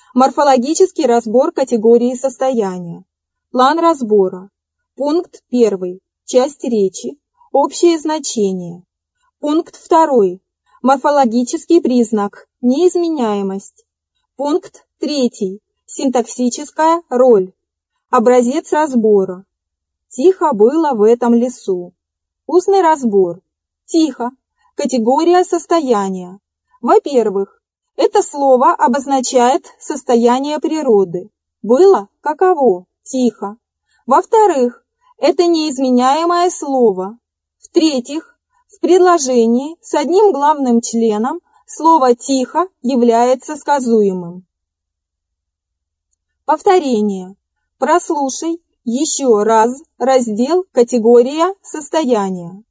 Морфологический разбор категории состояния. План разбора. Пункт 1. Часть речи. Общее значение. Пункт 2. Морфологический признак. Неизменяемость. Пункт 3. Синтаксическая роль. Образец разбора. Тихо было в этом лесу. Устный разбор. Тихо. Категория состояния. Во-первых, это слово обозначает состояние природы. Было каково? Тихо. Во-вторых, это неизменяемое слово. В-третьих, в предложении с одним главным членом слово «тихо» является сказуемым. Повторение. Прослушай еще раз раздел «Категория состояния».